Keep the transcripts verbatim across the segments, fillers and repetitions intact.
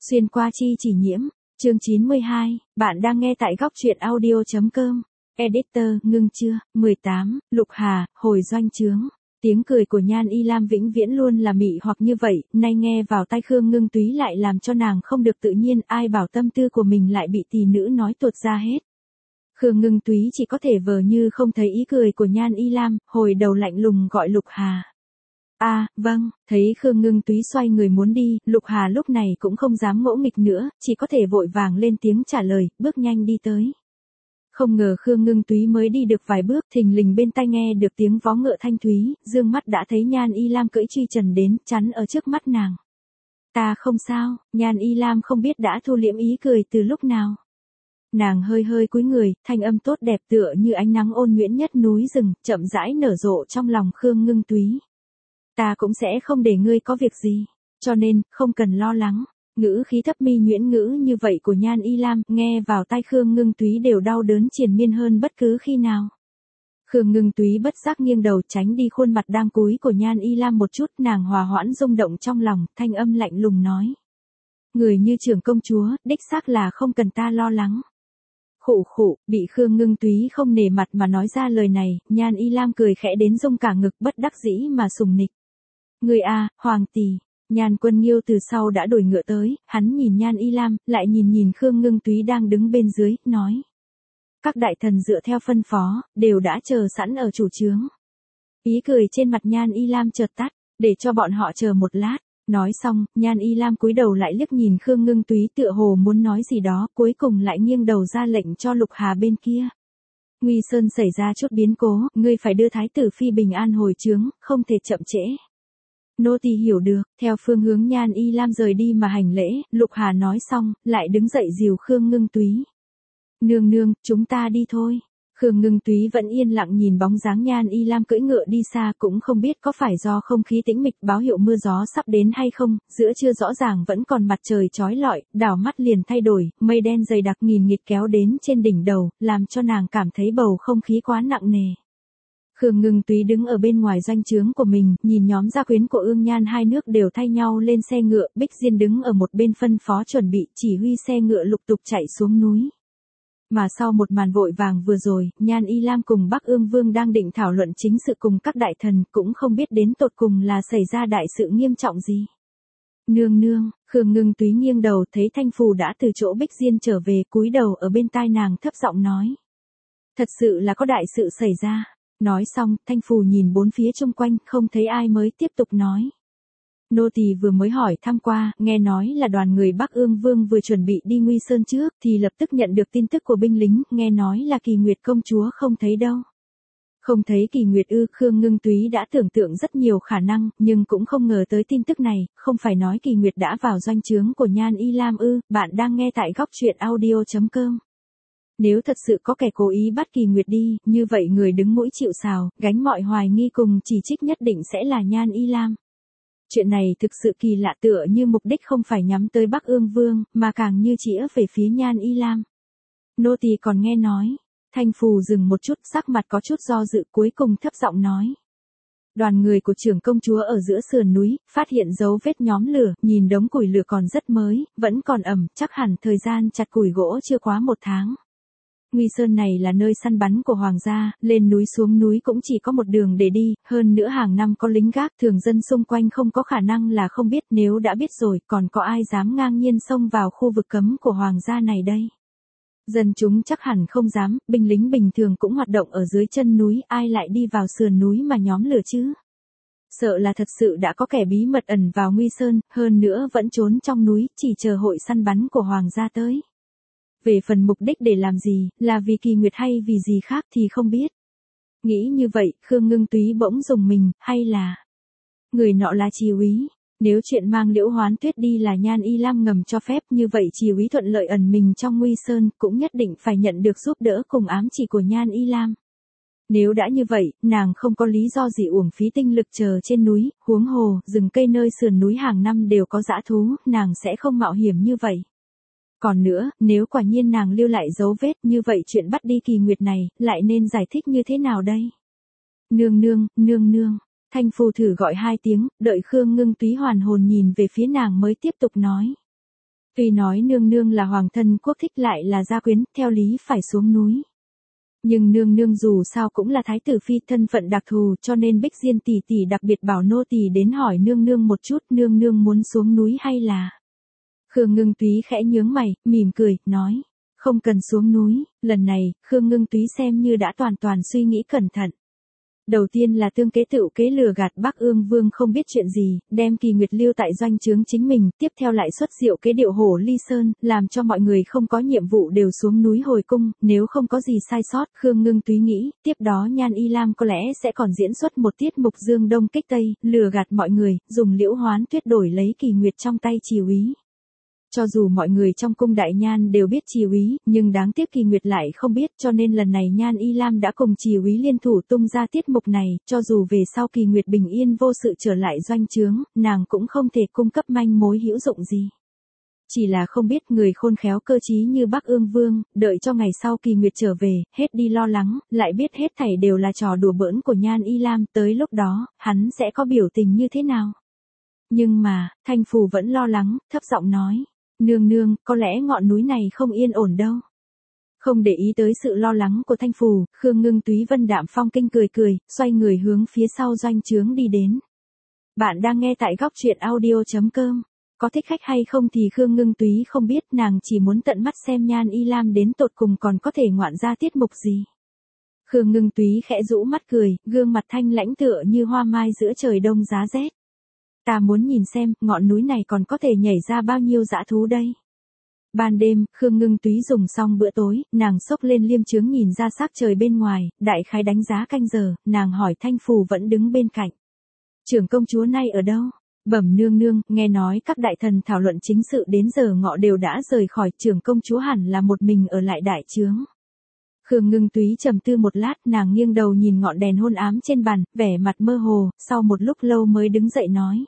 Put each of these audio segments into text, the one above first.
Xuyên qua chi chỉ nhiễm, chương chín mươi hai, bạn đang nghe tại góc truyện audio.com. Editor, ngưng chưa, mười tám, Lục Hà, hồi doanh trướng. Tiếng cười của Nhan Y Lam vĩnh viễn luôn là mị hoặc như vậy, nay nghe vào tai Khương Ngưng Túy lại làm cho nàng không được tự nhiên, ai bảo tâm tư của mình lại bị tỷ nữ nói tuột ra hết. Khương Ngưng Túy chỉ có thể vờ như không thấy ý cười của Nhan Y Lam, hồi đầu lạnh lùng gọi Lục Hà. À, vâng, thấy Khương Ngưng Túy xoay người muốn đi, Lục Hà lúc này cũng không dám ngỗ nghịch nữa, chỉ có thể vội vàng lên tiếng trả lời, bước nhanh đi tới. Không ngờ Khương Ngưng Túy mới đi được vài bước, thình lình bên tai nghe được tiếng vó ngựa thanh thúy, dương mắt đã thấy Nhan Y Lam cưỡi truy trần đến, chắn ở trước mắt nàng. Ta không sao, Nhan Y Lam không biết đã thu liễm ý cười từ lúc nào. Nàng hơi hơi cúi người, thanh âm tốt đẹp tựa như ánh nắng ôn nhuyễn nhất núi rừng, chậm rãi nở rộ trong lòng Khương Ngưng Túy. Ta cũng sẽ không để ngươi có việc gì, cho nên, không cần lo lắng. Ngữ khí thấp mi nhuyễn ngữ như vậy của Nhan Y Lam, nghe vào tai Khương Ngưng Túy đều đau đớn triền miên hơn bất cứ khi nào. Khương Ngưng Túy bất giác nghiêng đầu tránh đi khuôn mặt đang cúi của Nhan Y Lam một chút, nàng hòa hoãn rung động trong lòng, thanh âm lạnh lùng nói. Người như trưởng công chúa, đích xác là không cần ta lo lắng. Khụ khụ, bị Khương Ngưng Túy không nể mặt mà nói ra lời này, Nhan Y Lam cười khẽ đến rung cả ngực, bất đắc dĩ mà sùng nịch. Người a, hoàng tỷ. Nhan Quân Nghiêu từ sau đã đuổi ngựa tới, hắn nhìn Nhan Y Lam, lại nhìn nhìn Khương Ngưng Túy đang đứng bên dưới, nói. Các đại thần dựa theo phân phó, đều đã chờ sẵn ở chủ trướng. Ý cười trên mặt Nhan Y Lam chợt tắt, để cho bọn họ chờ một lát. Nói xong, Nhan Y Lam cúi đầu lại liếc nhìn Khương Ngưng Túy tựa hồ muốn nói gì đó, cuối cùng lại nghiêng đầu ra lệnh cho Lục Hà bên kia. Nguy Sơn xảy ra chút biến cố, ngươi phải đưa Thái tử Phi bình an hồi trướng, không thể chậm trễ. Nô tỳ hiểu được, theo phương hướng Nhan Y Lam rời đi mà hành lễ, Lục Hà nói xong, lại đứng dậy dìu Khương Ngưng Túy. Nương nương, chúng ta đi thôi. Khương Ngưng Túy vẫn yên lặng nhìn bóng dáng Nhan Y Lam cưỡi ngựa đi xa, cũng không biết có phải do không khí tĩnh mịch báo hiệu mưa gió sắp đến hay không, giữa trưa rõ ràng vẫn còn mặt trời chói lọi, đảo mắt liền thay đổi, mây đen dày đặc nghìn nghịt kéo đến trên đỉnh đầu, làm cho nàng cảm thấy bầu không khí quá nặng nề. Khương Ngưng Túy đứng ở bên ngoài doanh trướng của mình, nhìn nhóm gia quyến của Ương Nhan hai nước đều thay nhau lên xe ngựa, Bích Diên đứng ở một bên phân phó chuẩn bị chỉ huy xe ngựa lục tục chạy xuống núi. Mà sau một màn vội vàng vừa rồi, Nhan Y Lam cùng Bắc Ương Vương đang định thảo luận chính sự cùng các đại thần, cũng không biết đến tột cùng là xảy ra đại sự nghiêm trọng gì. Nương nương, Khương Ngưng Túy nghiêng đầu thấy Thanh Phù đã từ chỗ Bích Diên trở về, cúi đầu ở bên tai nàng thấp giọng nói. Thật sự là có đại sự xảy ra. Nói xong, Thanh Phù nhìn bốn phía xung quanh, không thấy ai mới tiếp tục nói. Nô tỳ vừa mới hỏi thăm qua, nghe nói là đoàn người Bắc Ương Vương vừa chuẩn bị đi Nguy Sơn trước, thì lập tức nhận được tin tức của binh lính, nghe nói là Kỳ Nguyệt công chúa không thấy đâu. Không thấy Kỳ Nguyệt ư? Khương Ngưng Túy đã tưởng tượng rất nhiều khả năng, nhưng cũng không ngờ tới tin tức này, không phải nói Kỳ Nguyệt đã vào doanh trướng của Nhan Y Lam ư? Bạn đang nghe tại góc truyện audio.com. Nếu thật sự có kẻ cố ý bắt Kỳ Nguyệt đi, như vậy người đứng mũi chịu sào, gánh mọi hoài nghi cùng chỉ trích nhất định sẽ là Nhan Y Lam. Chuyện này thực sự kỳ lạ, tựa như mục đích không phải nhắm tới Bắc Ương Vương, mà càng như chĩa về phía Nhan Y Lam. Nô tỳ còn nghe nói. Thanh Phù dừng một chút, sắc mặt có chút do dự, cuối cùng thấp giọng nói. Đoàn người của trưởng công chúa ở giữa sườn núi, phát hiện dấu vết nhóm lửa, nhìn đống củi lửa còn rất mới, vẫn còn ẩm, chắc hẳn thời gian chặt củi gỗ chưa quá một tháng. Nguy Sơn này là nơi săn bắn của hoàng gia, lên núi xuống núi cũng chỉ có một đường để đi, hơn nữa hàng năm có lính gác, thường dân xung quanh không có khả năng là không biết, nếu đã biết rồi, còn có ai dám ngang nhiên xông vào khu vực cấm của hoàng gia này đây. Dân chúng chắc hẳn không dám, binh lính bình thường cũng hoạt động ở dưới chân núi, ai lại đi vào sườn núi mà nhóm lửa chứ? Sợ là thật sự đã có kẻ bí mật ẩn vào Nguy Sơn, hơn nữa vẫn trốn trong núi, chỉ chờ hội săn bắn của hoàng gia tới. Về phần mục đích để làm gì, là vì Kỳ Nguyệt hay vì gì khác thì không biết. Nghĩ như vậy, Khương Ngưng Túy bỗng dùng mình, hay là người nọ là Trì úy. Nếu chuyện mang Liễu Hoán Tuyết đi là Nhan Y Lam ngầm cho phép, như vậy Trì úy thuận lợi ẩn mình trong Nguy Sơn, cũng nhất định phải nhận được giúp đỡ cùng ám chỉ của Nhan Y Lam. Nếu đã như vậy, nàng không có lý do gì uổng phí tinh lực chờ trên núi, huống hồ, rừng cây nơi sườn núi hàng năm đều có dã thú, nàng sẽ không mạo hiểm như vậy. Còn nữa, nếu quả nhiên nàng lưu lại dấu vết, như vậy chuyện bắt đi Kỳ Nguyệt này, lại nên giải thích như thế nào đây? Nương nương, nương nương. Thanh Phù thử gọi hai tiếng, đợi Khương Ngưng Túy hoàn hồn nhìn về phía nàng mới tiếp tục nói. Tuy nói nương nương là hoàng thân quốc thích lại là gia quyến, theo lý phải xuống núi. Nhưng nương nương dù sao cũng là thái tử phi, thân phận đặc thù, cho nên Bích Diên tỷ tỷ đặc biệt bảo nô tỳ đến hỏi nương nương một chút, nương nương muốn xuống núi hay là... Khương Ngưng Túy khẽ nhướng mày, mỉm cười, nói, không cần xuống núi. Lần này, Khương Ngưng Túy xem như đã toàn toàn suy nghĩ cẩn thận. Đầu tiên là tương kế tựu kế lừa gạt Bắc Ương Vương không biết chuyện gì, đem Kỳ Nguyệt lưu tại doanh trướng chính mình, tiếp theo lại xuất diệu kế điệu hổ ly sơn, làm cho mọi người không có nhiệm vụ đều xuống núi hồi cung, nếu không có gì sai sót, Khương Ngưng Túy nghĩ, tiếp đó Nhan Y Lam có lẽ sẽ còn diễn xuất một tiết mục dương đông kích tây, lừa gạt mọi người, dùng Liễu Hoán Tuyết đổi lấy Kỳ Nguyệt trong tay Chỉ úy. Cho dù mọi người trong cung đại nhan đều biết Chỉ úy, nhưng đáng tiếc Kỳ Nguyệt lại không biết, cho nên lần này Nhan Y Lam đã cùng Chỉ úy liên thủ tung ra tiết mục này, cho dù về sau Kỳ Nguyệt bình yên vô sự trở lại doanh trướng, nàng cũng không thể cung cấp manh mối hữu dụng gì. Chỉ là không biết người khôn khéo cơ trí như Bắc Ương Vương, đợi cho ngày sau Kỳ Nguyệt trở về, hết đi lo lắng, lại biết hết thảy đều là trò đùa bỡn của Nhan Y Lam, tới lúc đó, hắn sẽ có biểu tình như thế nào. Nhưng mà, Thanh Phù vẫn lo lắng, thấp giọng nói. Nương nương, có lẽ ngọn núi này không yên ổn đâu. Không để ý tới sự lo lắng của Thanh Phù, Khương Ngưng Túy vân đạm phong kinh cười cười, xoay người hướng phía sau doanh trướng đi đến. Bạn đang nghe tại góc truyện audio chấm com. Có thích khách hay không thì Khương Ngưng Túy không biết, nàng chỉ muốn tận mắt xem Nhan Y Lam đến tột cùng còn có thể ngoạn ra tiết mục gì. Khương Ngưng Túy khẽ rũ mắt cười, gương mặt thanh lãnh tựa như hoa mai giữa trời đông giá rét. Ta muốn nhìn xem, ngọn núi này còn có thể nhảy ra bao nhiêu dã thú đây. Ban đêm, Khương Ngưng Túy dùng xong bữa tối, nàng xốc lên liêm chướng nhìn ra sắc trời bên ngoài, đại khái đánh giá canh giờ, nàng hỏi Thanh Phù vẫn đứng bên cạnh. Trưởng công chúa nay ở đâu? Bẩm nương nương, nghe nói các đại thần thảo luận chính sự đến giờ ngọ đều đã rời khỏi, trưởng công chúa hẳn là một mình ở lại đại trướng. Khương Ngưng Túy trầm tư một lát, nàng nghiêng đầu nhìn ngọn đèn hôn ám trên bàn, vẻ mặt mơ hồ, sau một lúc lâu mới đứng dậy nói.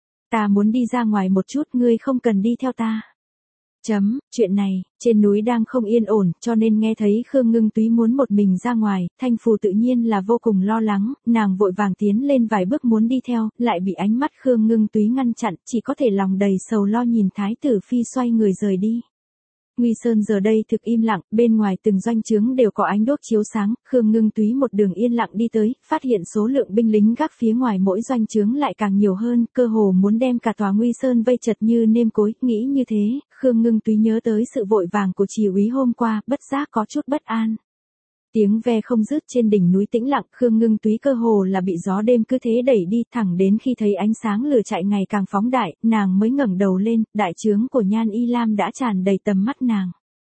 Ta muốn đi ra ngoài một chút, ngươi không cần đi theo ta. Chấm, chuyện này, trên núi đang không yên ổn, cho nên nghe thấy Khương Ngưng Túy muốn một mình ra ngoài, Thanh Phù tự nhiên là vô cùng lo lắng, nàng vội vàng tiến lên vài bước muốn đi theo, lại bị ánh mắt Khương Ngưng Túy ngăn chặn, chỉ có thể lòng đầy sầu lo nhìn Thái tử Phi xoay người rời đi. Nguy Sơn giờ đây thực im lặng, bên ngoài từng doanh trướng đều có ánh đốt chiếu sáng, Khương Ngưng Túy một đường yên lặng đi tới, phát hiện số lượng binh lính gác phía ngoài mỗi doanh trướng lại càng nhiều hơn, cơ hồ muốn đem cả tòa Nguy Sơn vây chật như nêm cối, nghĩ như thế, Khương Ngưng Túy nhớ tới sự vội vàng của Chỉ úy hôm qua, bất giác có chút bất an. Tiếng ve không dứt trên đỉnh núi tĩnh lặng, Khương Ngưng Túy cơ hồ là bị gió đêm cứ thế đẩy đi, thẳng đến khi thấy ánh sáng lửa chạy ngày càng phóng đại, nàng mới ngẩng đầu lên, đại trướng của Nhan Y Lam đã tràn đầy tầm mắt nàng.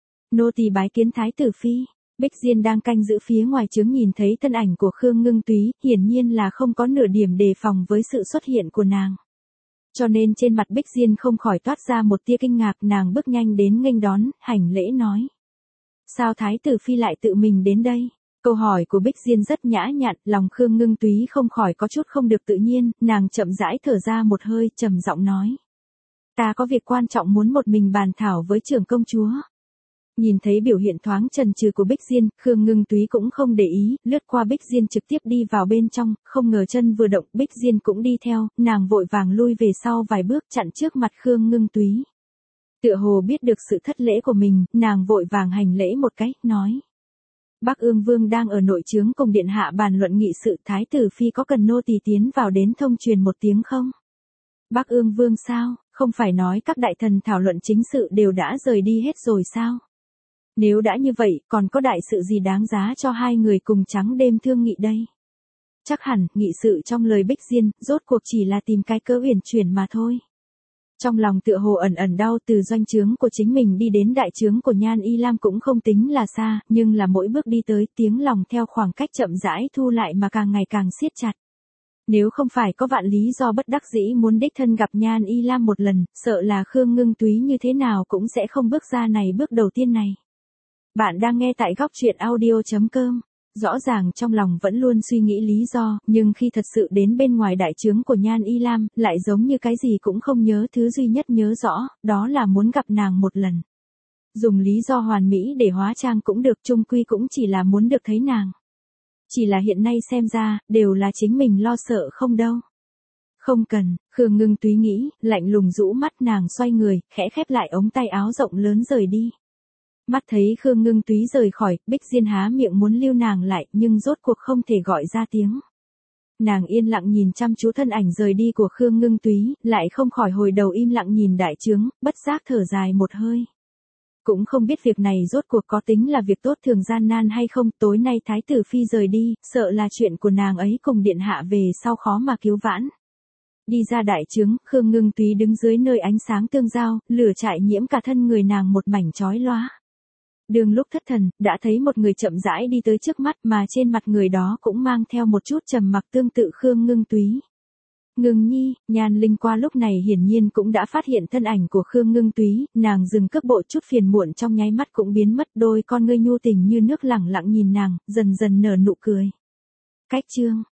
Nô tỳ bái kiến Thái tử Phi. Bích Diên đang canh giữ phía ngoài trướng nhìn thấy thân ảnh của Khương Ngưng Túy, hiển nhiên là không có nửa điểm đề phòng với sự xuất hiện của nàng. Cho nên trên mặt Bích Diên không khỏi toát ra một tia kinh ngạc, nàng bước nhanh đến nghênh đón, hành lễ nói. Sao Thái tử Phi lại tự mình đến đây? Câu hỏi của Bích Diên rất nhã nhặn, lòng Khương Ngưng Túy không khỏi có chút không được tự nhiên, nàng chậm rãi thở ra một hơi, trầm giọng nói. Ta có việc quan trọng muốn một mình bàn thảo với trưởng công chúa. Nhìn thấy biểu hiện thoáng chần chừ của Bích Diên, Khương Ngưng Túy cũng không để ý, lướt qua Bích Diên trực tiếp đi vào bên trong, không ngờ chân vừa động, Bích Diên cũng đi theo, nàng vội vàng lui về sau vài bước chặn trước mặt Khương Ngưng Túy. Tựa hồ biết được sự thất lễ của mình, nàng vội vàng hành lễ một cái, nói. Bắc Ương Vương đang ở nội trướng cùng điện hạ bàn luận nghị sự, Thái tử Phi có cần nô tỳ tiến vào đến thông truyền một tiếng không? Bắc Ương Vương sao, không phải nói các đại thần thảo luận chính sự đều đã rời đi hết rồi sao? Nếu đã như vậy, còn có đại sự gì đáng giá cho hai người cùng trắng đêm thương nghị đây? Chắc hẳn, nghị sự trong lời Bích Diên, rốt cuộc chỉ là tìm cái cớ uyển chuyển mà thôi. Trong lòng tựa hồ ẩn ẩn đau, từ doanh trướng của chính mình đi đến đại trướng của Nhan Y Lam cũng không tính là xa, nhưng là mỗi bước đi tới, tiếng lòng theo khoảng cách chậm rãi thu lại mà càng ngày càng siết chặt. Nếu không phải có vạn lý do bất đắc dĩ muốn đích thân gặp Nhan Y Lam một lần, sợ là Khương Ngưng Túy như thế nào cũng sẽ không bước ra này bước đầu tiên này. Bạn đang nghe tại góc truyện audio chấm com. Rõ ràng trong lòng vẫn luôn suy nghĩ lý do, nhưng khi thật sự đến bên ngoài đại trướng của Nhan Y Lam, lại giống như cái gì cũng không nhớ, thứ duy nhất nhớ rõ, đó là muốn gặp nàng một lần. Dùng lý do hoàn mỹ để hóa trang cũng được, chung quy cũng chỉ là muốn được thấy nàng. Chỉ là hiện nay xem ra, đều là chính mình lo sợ không đâu. Không cần, Khương Ngưng Túy nghĩ, lạnh lùng rũ mắt nàng xoay người, khẽ khép lại ống tay áo rộng lớn rời đi. Mắt thấy Khương Ngưng Túy rời khỏi, Bích Diên há miệng muốn lưu nàng lại, nhưng rốt cuộc không thể gọi ra tiếng. Nàng yên lặng nhìn chăm chú thân ảnh rời đi của Khương Ngưng Túy, lại không khỏi hồi đầu im lặng nhìn đại trướng, bất giác thở dài một hơi. Cũng không biết việc này rốt cuộc có tính là việc tốt thường gian nan hay không, tối nay Thái tử Phi rời đi, sợ là chuyện của nàng ấy cùng điện hạ về sau khó mà cứu vãn. Đi ra đại trướng, Khương Ngưng Túy đứng dưới nơi ánh sáng tương giao, lửa trại nhiễm cả thân người nàng một mảnh chói lóa. Đường lúc thất thần, đã thấy một người chậm rãi đi tới trước mắt mà trên mặt người đó cũng mang theo một chút trầm mặc tương tự Khương Ngưng Túy. Ngưng nhi, Nhan Linh qua lúc này hiển nhiên cũng đã phát hiện thân ảnh của Khương Ngưng Túy, nàng dừng cước bộ chút phiền muộn trong nháy mắt cũng biến mất, đôi con ngươi nhu tình như nước lẳng lặng nhìn nàng, dần dần nở nụ cười. Cách chương